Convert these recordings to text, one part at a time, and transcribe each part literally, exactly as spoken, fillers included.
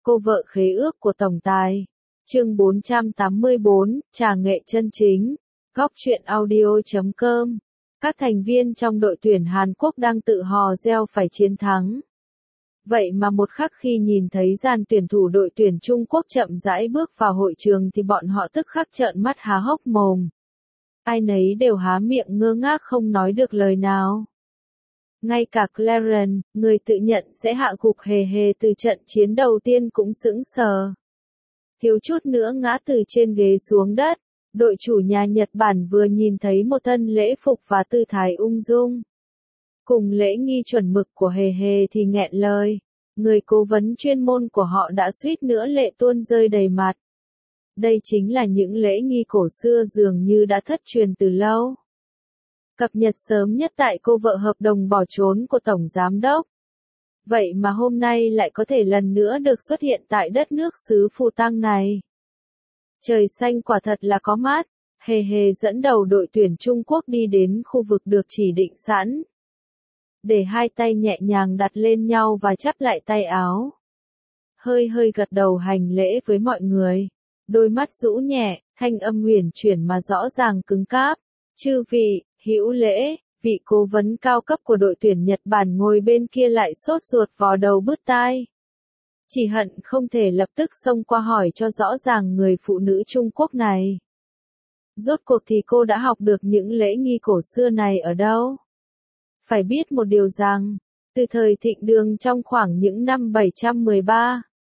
Cô vợ khế ước của tổng tài. Chương bốn trăm tám mươi bốn, trà nghệ chân chính. Góc truyện audio chấm com. Các thành viên trong đội tuyển Hàn Quốc đang tự hò reo phải chiến thắng. Vậy mà một khắc khi nhìn thấy dàn tuyển thủ đội tuyển Trung Quốc chậm rãi bước vào hội trường thì bọn họ tức khắc trợn mắt há hốc mồm. Ai nấy đều há miệng ngơ ngác không nói được lời nào. Ngay cả Clarence, người tự nhận sẽ hạ gục Hề Hề từ trận chiến đầu tiên cũng sững sờ. Thiếu chút nữa ngã từ trên ghế xuống đất, đội chủ nhà Nhật Bản vừa nhìn thấy một thân lễ phục và tư thái ung dung. Cùng lễ nghi chuẩn mực của Hề Hề thì nghẹn lời, người cố vấn chuyên môn của họ đã suýt nữa lệ tuôn rơi đầy mặt. Đây chính là những lễ nghi cổ xưa dường như đã thất truyền từ lâu. Cập nhật sớm nhất tại cô vợ hợp đồng bỏ trốn của Tổng Giám đốc. Vậy mà hôm nay lại có thể lần nữa được xuất hiện tại đất nước xứ Phù Tang này. Trời xanh quả thật là có mát, Hề Hề dẫn đầu đội tuyển Trung Quốc đi đến khu vực được chỉ định sẵn. Để hai tay nhẹ nhàng đặt lên nhau và chắp lại tay áo. Hơi hơi gật đầu hành lễ với mọi người. Đôi mắt rũ nhẹ, thanh âm huyền chuyển mà rõ ràng cứng cáp. Chư vị, hữu lễ, vị cố vấn cao cấp của đội tuyển Nhật Bản ngồi bên kia lại sốt ruột vò đầu bứt tai. Chỉ hận không thể lập tức xông qua hỏi cho rõ ràng người phụ nữ Trung Quốc này. Rốt cuộc thì cô đã học được những lễ nghi cổ xưa này ở đâu? Phải biết một điều rằng, từ thời thịnh đường trong khoảng những năm bảy trăm mười ba,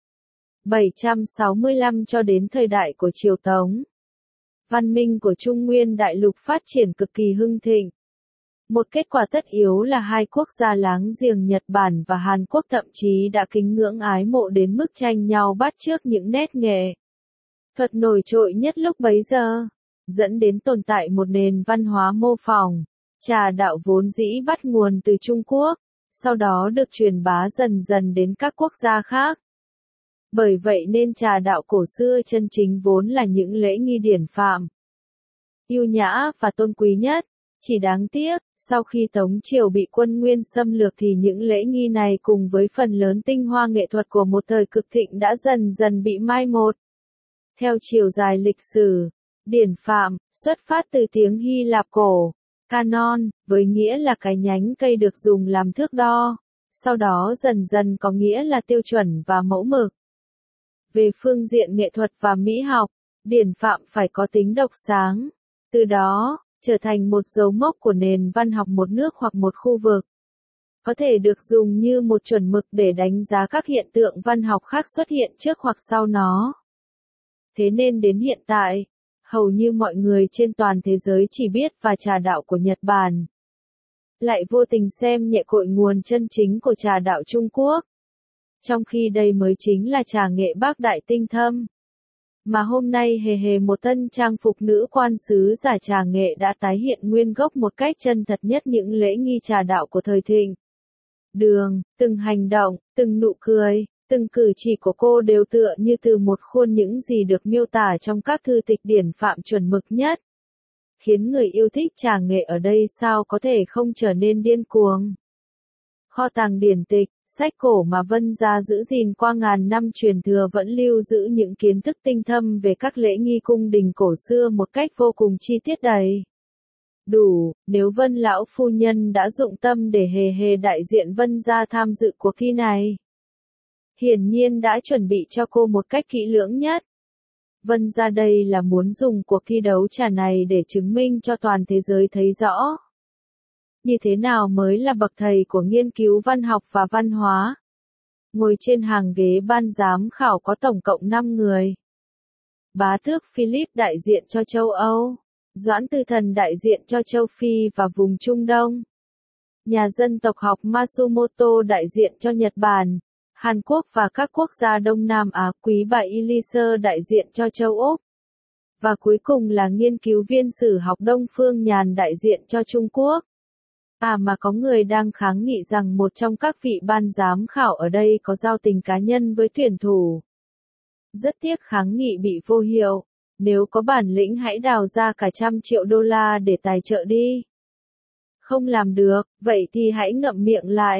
bảy trăm sáu mươi lăm cho đến thời đại của Triều Tống, văn minh của Trung Nguyên đại lục phát triển cực kỳ hưng thịnh. Một kết quả tất yếu là hai quốc gia láng giềng Nhật Bản và Hàn Quốc thậm chí đã kính ngưỡng ái mộ đến mức tranh nhau bắt chước những nét nghệ thuật nổi trội nhất lúc bấy giờ, dẫn đến tồn tại một nền văn hóa mô phỏng. Trà đạo vốn dĩ bắt nguồn từ Trung Quốc, sau đó được truyền bá dần dần đến các quốc gia khác. Bởi vậy nên trà đạo cổ xưa chân chính vốn là những lễ nghi điển phạm, yêu nhã và tôn quý nhất. Chỉ đáng tiếc, sau khi Tống Triều bị quân Nguyên xâm lược thì những lễ nghi này cùng với phần lớn tinh hoa nghệ thuật của một thời cực thịnh đã dần dần bị mai một. Theo chiều dài lịch sử, điển phạm, xuất phát từ tiếng Hy Lạp cổ, canon, với nghĩa là cái nhánh cây được dùng làm thước đo, sau đó dần dần có nghĩa là tiêu chuẩn và mẫu mực. Về phương diện nghệ thuật và mỹ học, điển phạm phải có tính độc sáng, từ đó, trở thành một dấu mốc của nền văn học một nước hoặc một khu vực. Có thể được dùng như một chuẩn mực để đánh giá các hiện tượng văn học khác xuất hiện trước hoặc sau nó. Thế nên đến hiện tại, hầu như mọi người trên toàn thế giới chỉ biết và trà đạo của Nhật Bản. Lại vô tình xem nhẹ cội nguồn chân chính của trà đạo Trung Quốc. Trong khi đây mới chính là trà nghệ bác đại tinh thâm. Mà hôm nay Hề Hề một tân trang phục nữ quan sứ giả trà nghệ đã tái hiện nguyên gốc một cách chân thật nhất những lễ nghi trà đạo của thời thịnh. Đường, từng hành động, từng nụ cười, từng cử chỉ của cô đều tựa như từ một khuôn những gì được miêu tả trong các thư tịch điển phạm chuẩn mực nhất. Khiến người yêu thích trà nghệ ở đây sao có thể không trở nên điên cuồng. Kho tàng điển tịch, sách cổ mà Vân gia giữ gìn qua ngàn năm truyền thừa vẫn lưu giữ những kiến thức tinh thâm về các lễ nghi cung đình cổ xưa một cách vô cùng chi tiết đầy đủ. Nếu Vân lão phu nhân đã dụng tâm để Hề Hề đại diện Vân gia tham dự cuộc thi này, hiển nhiên đã chuẩn bị cho cô một cách kỹ lưỡng nhất. Vân gia đây là muốn dùng cuộc thi đấu trà này để chứng minh cho toàn thế giới thấy rõ như thế nào mới là bậc thầy của nghiên cứu văn học và văn hóa. Ngồi trên hàng ghế ban giám khảo có tổng cộng năm người. Bá tước Philip đại diện cho châu Âu, Doãn Tư Thần đại diện cho châu Phi và vùng Trung Đông. Nhà dân tộc học Matsumoto đại diện cho Nhật Bản, Hàn Quốc và các quốc gia Đông Nam Á. Quý bà Elisa đại diện cho châu Úc. Và cuối cùng là nghiên cứu viên sử học Đông Phương Nhàn đại diện cho Trung Quốc. À mà có người đang kháng nghị rằng một trong các vị ban giám khảo ở đây có giao tình cá nhân với tuyển thủ. Rất tiếc kháng nghị bị vô hiệu, nếu có bản lĩnh hãy đào ra cả trăm triệu đô la để tài trợ đi. Không làm được, vậy thì hãy ngậm miệng lại.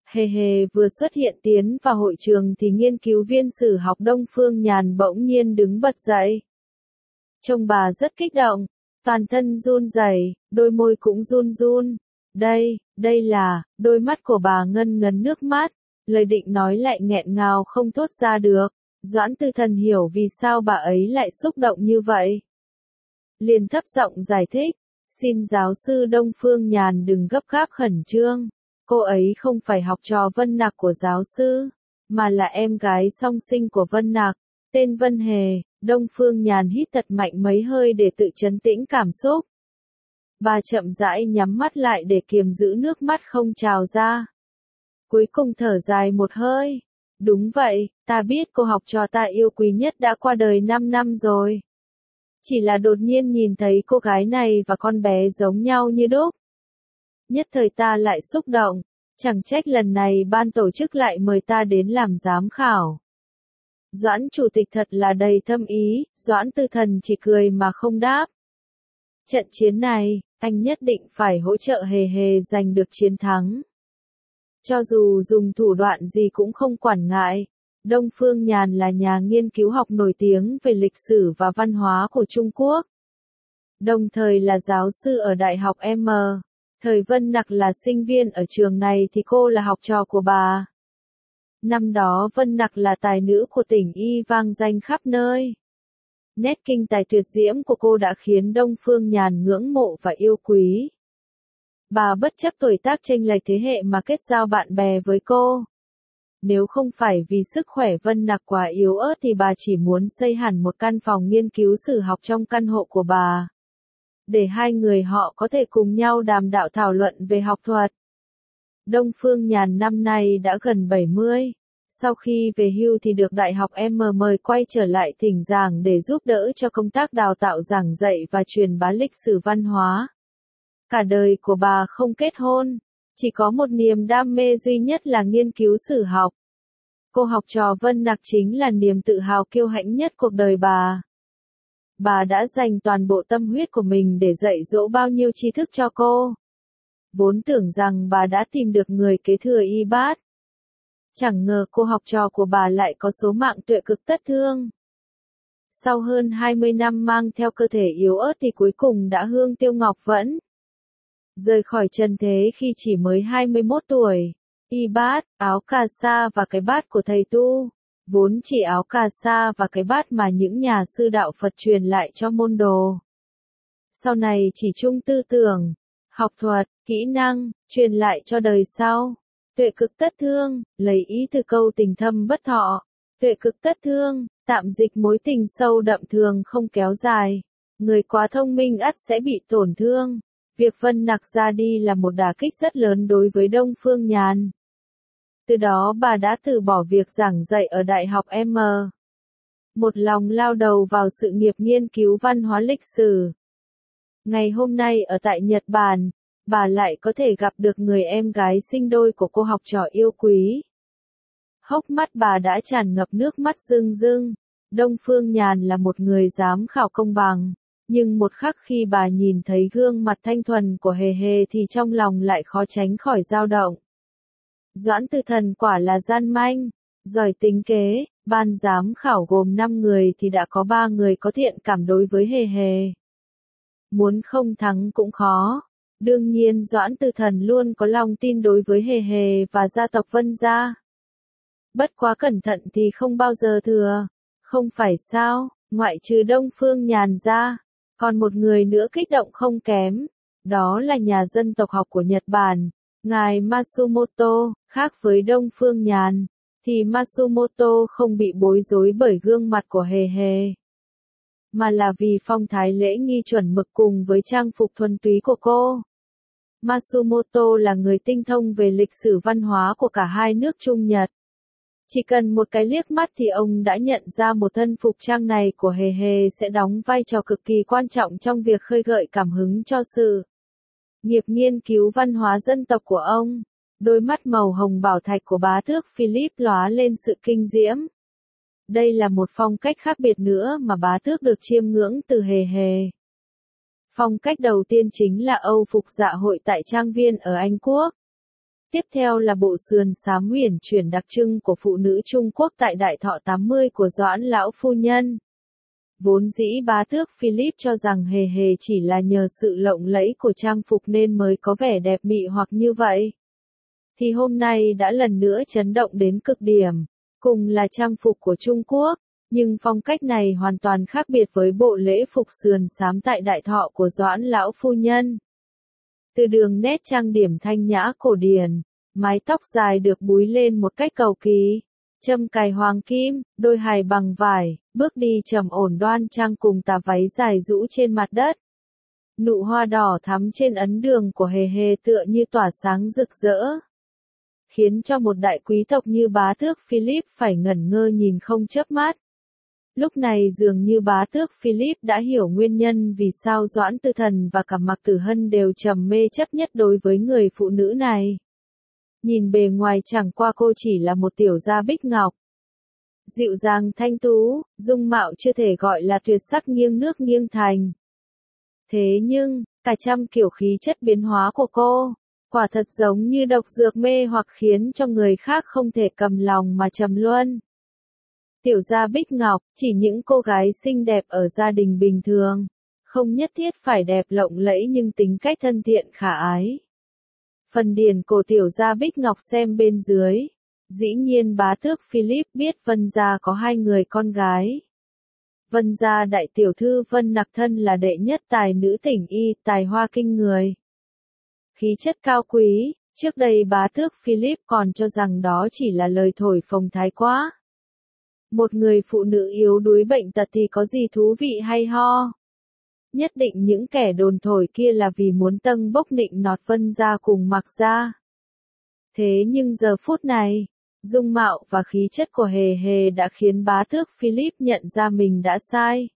Hề hề vừa xuất hiện tiến vào hội trường thì nghiên cứu viên sử học Đông Phương Nhàn bỗng nhiên đứng bật dậy. Trông bà rất kích động, toàn thân run rẩy, đôi môi cũng run run. Đây, đây là, đôi mắt của bà ngân ngấn nước mắt, lời định nói lại nghẹn ngào không thốt ra được. Doãn Tư Thần hiểu vì sao bà ấy lại xúc động như vậy. Liền thấp giọng giải thích, xin giáo sư Đông Phương Nhàn đừng gấp gáp khẩn trương. Cô ấy không phải học trò Vân Nặc của giáo sư, mà là em gái song sinh của Vân Nặc, tên Vân Hề. Đông Phương Nhàn hít thật mạnh mấy hơi để tự trấn tĩnh cảm xúc. Bà chậm rãi nhắm mắt lại để kiềm giữ nước mắt không trào ra. Cuối cùng thở dài một hơi. Đúng vậy, ta biết cô học trò ta yêu quý nhất đã qua đời năm năm rồi. Chỉ là đột nhiên nhìn thấy cô gái này và con bé giống nhau như đúc. Nhất thời ta lại xúc động, chẳng trách lần này ban tổ chức lại mời ta đến làm giám khảo. Doãn chủ tịch thật là đầy thâm ý, Doãn Tư Thần chỉ cười mà không đáp. Trận chiến này, anh nhất định phải hỗ trợ Hề Hề giành được chiến thắng. Cho dù dùng thủ đoạn gì cũng không quản ngại. Đông Phương Nhàn là nhà nghiên cứu học nổi tiếng về lịch sử và văn hóa của Trung Quốc. Đồng thời là giáo sư ở Đại học M. Thời Vân Nặc là sinh viên ở trường này thì cô là học trò của bà. Năm đó Vân Nặc là tài nữ của tỉnh Y vang danh khắp nơi. Nét kinh tài tuyệt diễm của cô đã khiến Đông Phương Nhàn ngưỡng mộ và yêu quý. Bà bất chấp tuổi tác chênh lệch thế hệ mà kết giao bạn bè với cô. Nếu không phải vì sức khỏe Vân Nặc quá yếu ớt thì bà chỉ muốn xây hẳn một căn phòng nghiên cứu sử học trong căn hộ của bà. Để hai người họ có thể cùng nhau đàm đạo thảo luận về học thuật. Đông Phương Nhàn năm nay đã gần bảy mươi. Sau khi về hưu thì được Đại học M mời quay trở lại thỉnh giảng để giúp đỡ cho công tác đào tạo giảng dạy và truyền bá lịch sử văn hóa. Cả đời của bà không kết hôn, chỉ có một niềm đam mê duy nhất là nghiên cứu sử học. Cô học trò Vân Nặc chính là niềm tự hào kiêu hãnh nhất cuộc đời bà. Bà đã dành toàn bộ tâm huyết của mình để dạy dỗ bao nhiêu tri thức cho cô. Vốn tưởng rằng bà đã tìm được người kế thừa y bát. Chẳng ngờ cô học trò của bà lại có số mạng tuệ cực tất thương. Sau hơn hai mươi năm mang theo cơ thể yếu ớt thì cuối cùng đã hương tiêu ngọc vẫn. Rời khỏi trần thế khi chỉ mới hai mươi mốt tuổi. Y bát, áo cà sa và cái bát của thầy tu. Vốn chỉ áo cà sa và cái bát mà những nhà sư đạo Phật truyền lại cho môn đồ. Sau này chỉ chung tư tưởng, học thuật, kỹ năng, truyền lại cho đời sau. Tuệ cực tất thương, lấy ý từ câu tình thâm bất thọ. Tuệ cực tất thương, tạm dịch mối tình sâu đậm thường không kéo dài. Người quá thông minh ắt sẽ bị tổn thương. Việc Vân Nặc ra đi là một đả kích rất lớn đối với Đông Phương Nhàn. Từ đó bà đã từ bỏ việc giảng dạy ở Đại học M. Một lòng lao đầu vào sự nghiệp nghiên cứu văn hóa lịch sử. Ngày hôm nay ở tại Nhật Bản, bà lại có thể gặp được người em gái sinh đôi của cô học trò yêu quý. Hốc mắt bà đã tràn ngập nước mắt rưng rưng. Đông Phương Nhàn là một người giám khảo công bằng. Nhưng một khắc khi bà nhìn thấy gương mặt thanh thuần của Hề Hề thì trong lòng lại khó tránh khỏi dao động. Doãn Tư Thần quả là gian manh, giỏi tính kế, ban giám khảo gồm năm người thì đã có ba người có thiện cảm đối với Hề Hề. Muốn không thắng cũng khó. Đương nhiên Doãn Tư Thần luôn có lòng tin đối với Hề Hề và gia tộc Vân gia. Bất quá cẩn thận thì không bao giờ thừa. Không phải sao, ngoại trừ Đông Phương Nhàn ra. Còn một người nữa kích động không kém, đó là nhà dân tộc học của Nhật Bản, ngài Matsumoto. Khác với Đông Phương Nhàn, thì Matsumoto không bị bối rối bởi gương mặt của Hề Hề, mà là vì phong thái lễ nghi chuẩn mực cùng với trang phục thuần túy của cô. Matsumoto là người tinh thông về lịch sử văn hóa của cả hai nước Trung Nhật. Chỉ cần một cái liếc mắt thì ông đã nhận ra một thân phục trang này của Hề Hề sẽ đóng vai trò cực kỳ quan trọng trong việc khơi gợi cảm hứng cho sự nghiệp nghiên cứu văn hóa dân tộc của ông. Đôi mắt màu hồng bảo thạch của bá tước Philip lóa lên sự kinh diễm. Đây là một phong cách khác biệt nữa mà bá tước được chiêm ngưỡng từ Hề Hề. Phong cách đầu tiên chính là Âu phục dạ hội tại trang viên ở Anh Quốc. Tiếp theo là bộ sườn xám uyển chuyển đặc trưng của phụ nữ Trung Quốc tại đại thọ tám mươi của Doãn lão phu nhân. Vốn dĩ bá tước Philip cho rằng hề hề chỉ là nhờ sự lộng lẫy của trang phục nên mới có vẻ đẹp mị hoặc như vậy. Thì hôm nay đã lần nữa chấn động đến cực điểm. Cùng là trang phục của Trung Quốc, nhưng phong cách này hoàn toàn khác biệt với bộ lễ phục sườn xám tại đại thọ của Doãn lão phu nhân. Từ đường nét trang điểm thanh nhã cổ điển, mái tóc dài được búi lên một cách cầu kỳ, châm cài hoàng kim, đôi hài bằng vải, bước đi trầm ổn đoan trang cùng tà váy dài rũ trên mặt đất. Nụ hoa đỏ thắm trên ấn đường của hề hề tựa như tỏa sáng rực rỡ, khiến cho một đại quý tộc như bá tước Philip phải ngẩn ngơ nhìn không chớp mắt. Lúc này dường như bá tước Philip đã hiểu nguyên nhân vì sao Doãn Tư Thần và cả Mạc Tử Hân đều trầm mê chấp nhất đối với người phụ nữ này. Nhìn bề ngoài chẳng qua cô chỉ là một tiểu gia bích ngọc. Dịu dàng thanh tú, dung mạo chưa thể gọi là tuyệt sắc nghiêng nước nghiêng thành. Thế nhưng, cả trăm kiểu khí chất biến hóa của cô, quả thật giống như độc dược mê hoặc khiến cho người khác không thể cầm lòng mà trầm luân. Tiểu gia bích ngọc, chỉ những cô gái xinh đẹp ở gia đình bình thường, không nhất thiết phải đẹp lộng lẫy nhưng tính cách thân thiện khả ái. Phần điển cổ tiểu gia bích ngọc xem bên dưới. Dĩ nhiên bá tước Philip biết Vân gia có hai người con gái. Vân gia đại tiểu thư Vân Nặc thân là đệ nhất tài nữ tỉnh y, tài hoa kinh người. Khí chất cao quý, trước đây bá tước Philip còn cho rằng đó chỉ là lời thổi phồng thái quá. Một người phụ nữ yếu đuối bệnh tật thì có gì thú vị hay ho. Nhất định những kẻ đồn thổi kia là vì muốn tâng bốc nịnh nọt Vân gia cùng Mạc gia. Thế nhưng giờ phút này, dung mạo và khí chất của hề hề đã khiến bá tước Philip nhận ra mình đã sai.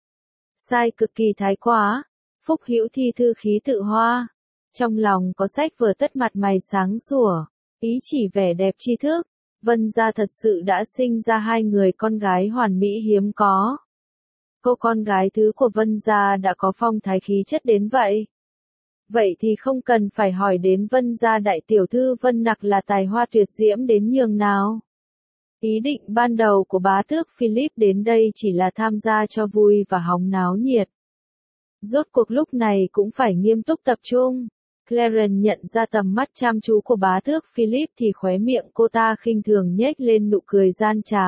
Sai cực kỳ thái quá, phúc hữu thi thư khí tự hoa. Trong lòng có sách vở tất mặt mày sáng sủa, ý chỉ vẻ đẹp tri thức. Vân gia thật sự đã sinh ra hai người con gái hoàn mỹ hiếm có. Cô con gái thứ của Vân gia đã có phong thái khí chất đến vậy. Vậy thì không cần phải hỏi đến Vân gia đại tiểu thư Vân Nặc là tài hoa tuyệt diễm đến nhường nào. Ý định ban đầu của bá tước Philip đến đây chỉ là tham gia cho vui và hóng náo nhiệt. Rốt cuộc lúc này cũng phải nghiêm túc tập trung. Clarence nhận ra tầm mắt chăm chú của bá tước Philip thì khóe miệng cô ta khinh thường nhếch lên nụ cười gian trá.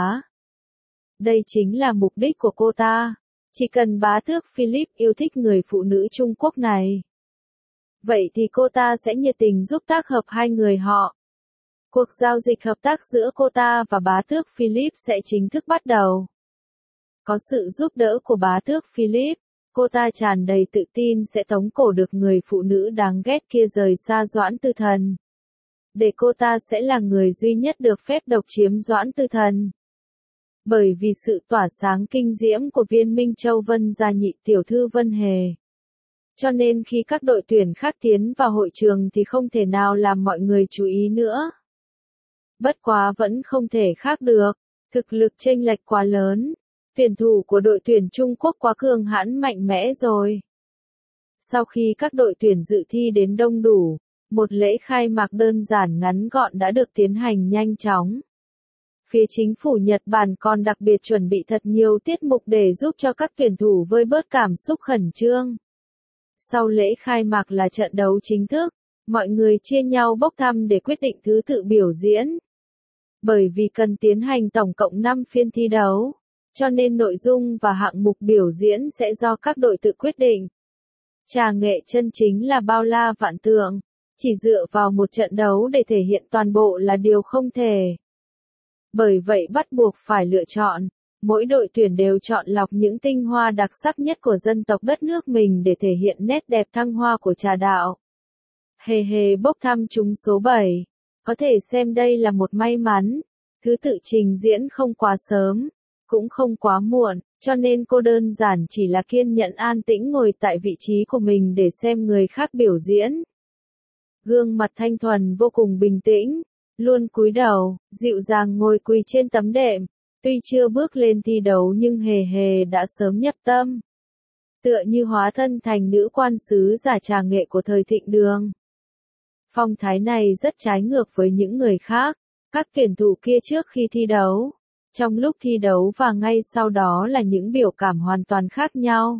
Đây chính là mục đích của cô ta. Chỉ cần bá tước Philip yêu thích người phụ nữ Trung Quốc này, vậy thì cô ta sẽ nhiệt tình giúp tác hợp hai người họ. Cuộc giao dịch hợp tác giữa cô ta và bá tước Philip sẽ chính thức bắt đầu. Có sự giúp đỡ của bá tước Philip, cô ta tràn đầy tự tin sẽ tống cổ được người phụ nữ đáng ghét kia rời xa Doãn Tư Thần. Để cô ta sẽ là người duy nhất được phép độc chiếm Doãn Tư Thần. Bởi vì sự tỏa sáng kinh diễm của Viên Minh Châu Vân gia nhị tiểu thư Vân Hề. Cho nên khi các đội tuyển khác tiến vào hội trường thì không thể nào làm mọi người chú ý nữa. Bất quá vẫn không thể khác được, thực lực chênh lệch quá lớn. Tuyển thủ của đội tuyển Trung Quốc quá cường hãn mạnh mẽ rồi. Sau khi các đội tuyển dự thi đến đông đủ, một lễ khai mạc đơn giản ngắn gọn đã được tiến hành nhanh chóng. Phía chính phủ Nhật Bản còn đặc biệt chuẩn bị thật nhiều tiết mục để giúp cho các tuyển thủ vơi bớt cảm xúc khẩn trương. Sau lễ khai mạc là trận đấu chính thức, mọi người chia nhau bốc thăm để quyết định thứ tự biểu diễn. Bởi vì cần tiến hành tổng cộng năm phiên thi đấu, cho nên nội dung và hạng mục biểu diễn sẽ do các đội tự quyết định. Trà nghệ chân chính là bao la vạn tượng, chỉ dựa vào một trận đấu để thể hiện toàn bộ là điều không thể. Bởi vậy bắt buộc phải lựa chọn, mỗi đội tuyển đều chọn lọc những tinh hoa đặc sắc nhất của dân tộc đất nước mình để thể hiện nét đẹp thăng hoa của trà đạo. Hề hề bốc thăm trúng số bảy, có thể xem đây là một may mắn, thứ tự trình diễn không quá sớm, cũng không quá muộn, cho nên cô đơn giản chỉ là kiên nhẫn an tĩnh ngồi tại vị trí của mình để xem người khác biểu diễn. Gương mặt thanh thuần vô cùng bình tĩnh, luôn cúi đầu, dịu dàng ngồi quỳ trên tấm đệm. Tuy chưa bước lên thi đấu nhưng hề hề đã sớm nhập tâm. Tựa như hóa thân thành nữ quan sứ giả trà nghệ của thời thịnh đường. Phong thái này rất trái ngược với những người khác, các tuyển thủ kia trước khi thi đấu, trong lúc thi đấu và ngay sau đó là những biểu cảm hoàn toàn khác nhau.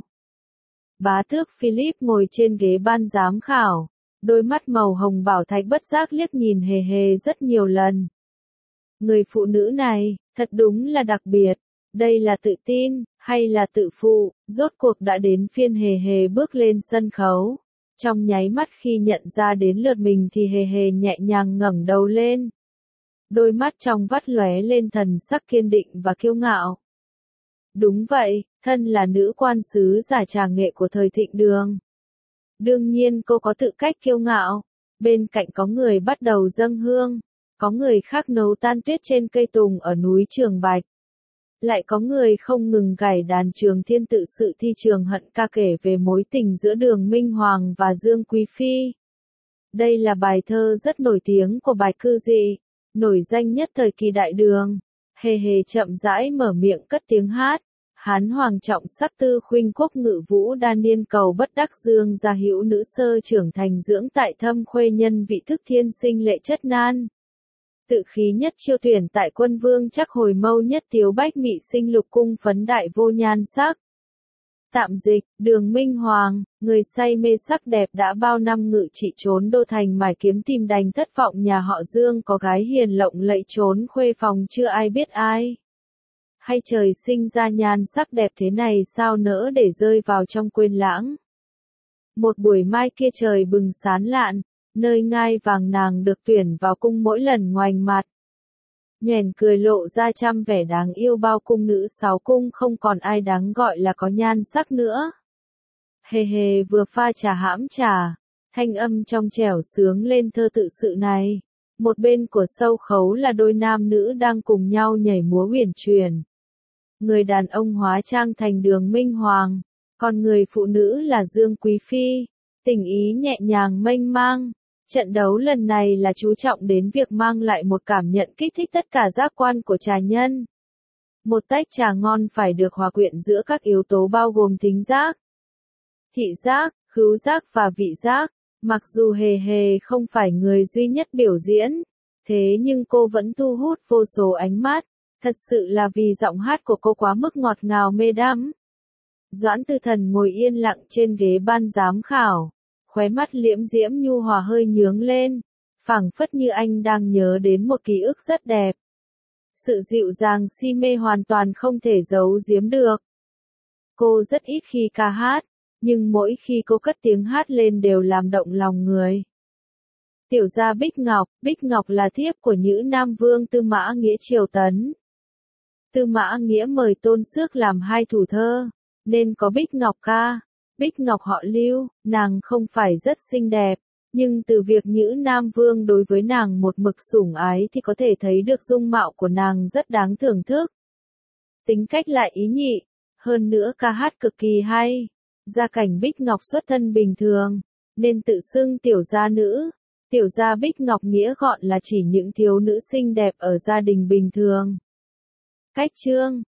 Bá tước Philip ngồi trên ghế ban giám khảo, đôi mắt màu hồng bảo thạch bất giác liếc nhìn hề hề rất nhiều lần. Người phụ nữ này, thật đúng là đặc biệt, đây là tự tin, hay là tự phụ, rốt cuộc đã đến phiên hề hề bước lên sân khấu. Trong nháy mắt khi nhận ra đến lượt mình thì hề hề nhẹ nhàng ngẩng đầu lên. Đôi mắt trong vắt lóe lên thần sắc kiên định và kiêu ngạo. Đúng vậy, thân là nữ quan sứ giả trà nghệ của thời thịnh đường. Đương nhiên cô có tự cách kiêu ngạo, bên cạnh có người bắt đầu dâng hương, có người khác nấu tan tuyết trên cây tùng ở núi Trường Bạch. Lại có người không ngừng gảy đàn Trường Thiên tự sự thi trường hận ca kể về mối tình giữa Đường Minh Hoàng và Dương Quý Phi. Đây là bài thơ rất nổi tiếng của Bạch Cư Dị, nổi danh nhất thời kỳ Đại Đường. Hề hề chậm rãi mở miệng cất tiếng hát. Hán hoàng trọng sắc tư khuynh quốc ngự vũ đa niên cầu bất đắc dương gia hữu nữ sơ trưởng thành dưỡng tại thâm khuê nhân vị thức thiên sinh lệ chất nan. Tự khí nhất chiêu tuyển tại quân vương chắc hồi mâu nhất tiếu bách mị sinh lục cung phấn đại vô nhan sắc. Tạm dịch, Đường Minh Hoàng, người say mê sắc đẹp đã bao năm ngự trị trốn đô thành mải kiếm tìm đành thất vọng nhà họ Dương có gái hiền lộng lẫy trốn khuê phòng chưa ai biết ai. Hay trời sinh ra nhan sắc đẹp thế này sao nỡ để rơi vào trong quên lãng. Một buổi mai kia trời bừng sáng lạn, nơi ngai vàng nàng được tuyển vào cung mỗi lần ngoảnh mặt. Nhoẻn cười lộ ra trăm vẻ đáng yêu bao cung nữ sáu cung không còn ai đáng gọi là có nhan sắc nữa. Hề hề vừa pha trà hãm trà, thanh âm trong trẻo sướng lên thơ tự sự này. Một bên của sâu khấu là đôi nam nữ đang cùng nhau nhảy múa huyền chuyển. Người đàn ông hóa trang thành Đường Minh Hoàng, còn người phụ nữ là Dương Quý Phi, tình ý nhẹ nhàng mênh mang. Trận đấu lần này là chú trọng đến việc mang lại một cảm nhận kích thích tất cả giác quan của trà nhân. Một tách trà ngon phải được hòa quyện giữa các yếu tố bao gồm thính giác, thị giác, khứu giác và vị giác. Mặc dù hề hề không phải người duy nhất biểu diễn, thế nhưng cô vẫn thu hút vô số ánh mắt. Thật sự là vì giọng hát của cô quá mức ngọt ngào mê đắm. Doãn Tư Thần ngồi yên lặng trên ghế ban giám khảo, khóe mắt liễm diễm nhu hòa hơi nhướng lên, phảng phất như anh đang nhớ đến một ký ức rất đẹp. Sự dịu dàng si mê hoàn toàn không thể giấu giếm được. Cô rất ít khi ca hát, nhưng mỗi khi cô cất tiếng hát lên đều làm động lòng người. Tiểu gia Bích Ngọc, Bích Ngọc là thiếp của Nhữ Nam Vương Tư Mã Nghĩa triều tấn. Tư Mã Nghĩa mời Tôn Xước làm hai thủ thơ, nên có Bích Ngọc ca. Bích Ngọc họ Lưu, nàng không phải rất xinh đẹp, nhưng từ việc Nhữ Nam Vương đối với nàng một mực sủng ái thì có thể thấy được dung mạo của nàng rất đáng thưởng thức. Tính cách lại ý nhị, hơn nữa ca hát cực kỳ hay. Gia cảnh Bích Ngọc xuất thân bình thường, nên tự xưng tiểu gia nữ. Tiểu gia Bích Ngọc nghĩa gọn là chỉ những thiếu nữ xinh đẹp ở gia đình bình thường. Cách chương